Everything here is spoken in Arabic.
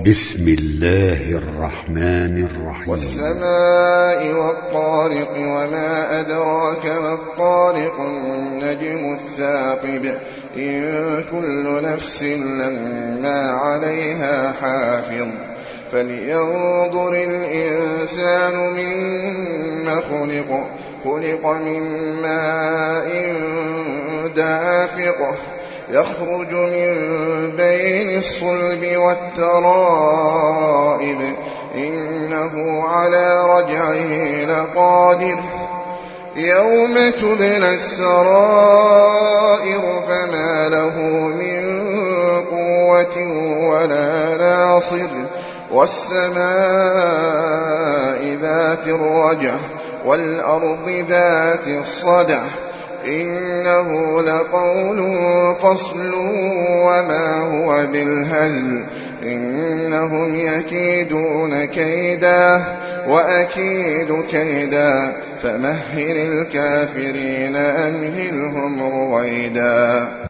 بسم الله الرحمن الرحيم. والسماء والطارق وما أدراك ما الطارق النجم الثاقب إن كل نفس لما عليها حافظ فلينظر الإنسان مما خلق من ماء دافق يخرج من بين الصلب والترائب إنه على رجعه لقادر يوم تبلى السرائر فما له من قوة ولا ناصر والسماء ذات الرجع والأرض ذات الصدع إنه لقول فصل وما هو بالهزل إنهم يكيدون كيدا وأكيد كيدا فمهل الكافرين أمهلهم رويدا.